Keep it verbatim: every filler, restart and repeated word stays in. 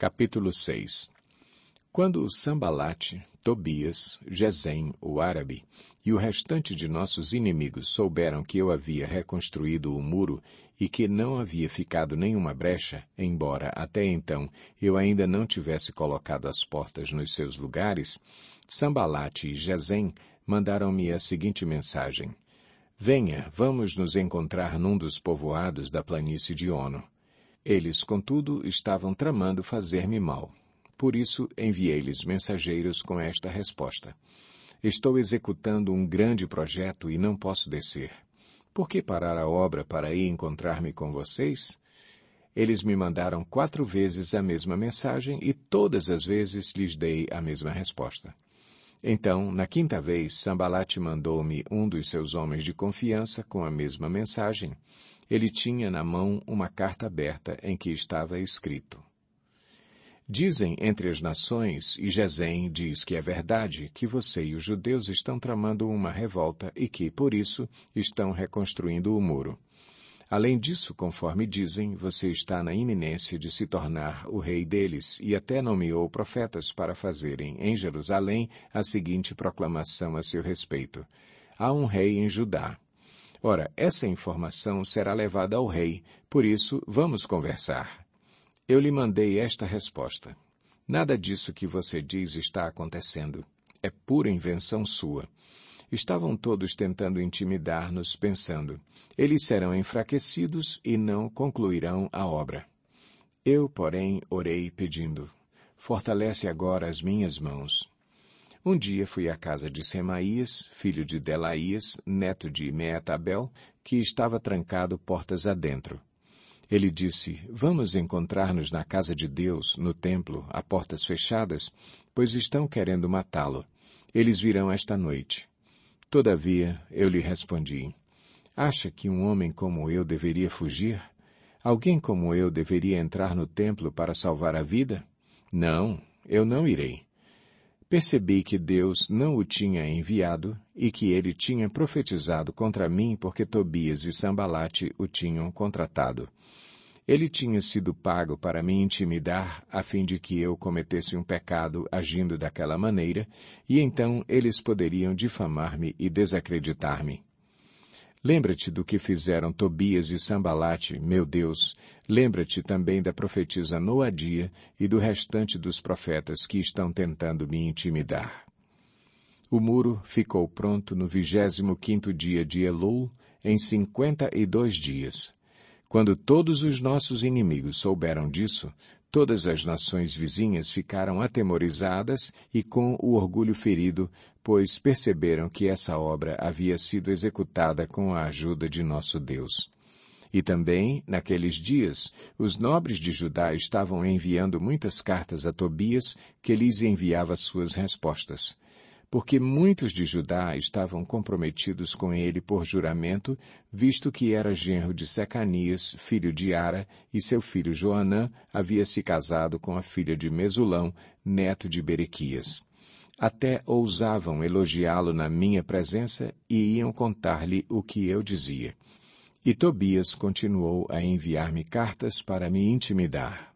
Capítulo seis. Quando Sambalate, Tobias, Gesem, o árabe, e o restante de nossos inimigos souberam que eu havia reconstruído o muro e que não havia ficado nenhuma brecha, embora até então eu ainda não tivesse colocado as portas nos seus lugares, Sambalate e Gesem mandaram-me a seguinte mensagem: Venha, vamos nos encontrar num dos povoados da planície de Ono. Eles, contudo, estavam tramando fazer-me mal. Por isso, enviei-lhes mensageiros com esta resposta: Estou executando um grande projeto e não posso descer. Por que parar a obra para ir encontrar-me com vocês? Eles me mandaram quatro vezes a mesma mensagem e todas as vezes lhes dei a mesma resposta. Então, na quinta vez, Sambalate mandou-me um dos seus homens de confiança com a mesma mensagem. Ele tinha na mão uma carta aberta em que estava escrito: Dizem entre as nações, e Gesem diz que é verdade, que você e os judeus estão tramando uma revolta e que, por isso, estão reconstruindo o muro. Além disso, conforme dizem, você está na iminência de se tornar o rei deles e até nomeou profetas para fazerem em Jerusalém a seguinte proclamação a seu respeito: Há um rei em Judá. Ora, essa informação será levada ao rei, por isso vamos conversar. Eu lhe mandei esta resposta: Nada disso que você diz está acontecendo. É pura invenção sua. Estavam todos tentando intimidar-nos, pensando: eles serão enfraquecidos e não concluirão a obra. Eu, porém, orei pedindo: fortalece agora as minhas mãos. Um dia fui à casa de Semaías, filho de Delaías, neto de Meetabel, que estava trancado portas adentro. Ele disse: Vamos encontrar-nos na casa de Deus, no templo, a portas fechadas, pois estão querendo matá-lo. Eles virão esta noite. Todavia, eu lhe respondi: Acha que um homem como eu deveria fugir? Alguém como eu deveria entrar no templo para salvar a vida? Não, eu não irei. Percebi que Deus não o tinha enviado e que ele tinha profetizado contra mim porque Tobias e Sambalate o tinham contratado. Ele tinha sido pago para me intimidar a fim de que eu cometesse um pecado agindo daquela maneira, e então eles poderiam difamar-me e desacreditar-me. Lembra-te do que fizeram Tobias e Sambalate, meu Deus. Lembra-te também da profetisa Noadia e do restante dos profetas que estão tentando me intimidar. O muro ficou pronto no vigésimo quinto dia de Elul, em cinquenta e dois dias. Quando todos os nossos inimigos souberam disso, todas as nações vizinhas ficaram atemorizadas e com o orgulho ferido, pois perceberam que essa obra havia sido executada com a ajuda de nosso Deus. E também, naqueles dias, os nobres de Judá estavam enviando muitas cartas a Tobias, que lhes enviava suas respostas. Porque muitos de Judá estavam comprometidos com ele por juramento, visto que era genro de Secanias, filho de Ara, e seu filho Joanã havia se casado com a filha de Mesulão, neto de Berequias. Até ousavam elogiá-lo na minha presença e iam contar-lhe o que eu dizia. E Tobias continuou a enviar-me cartas para me intimidar.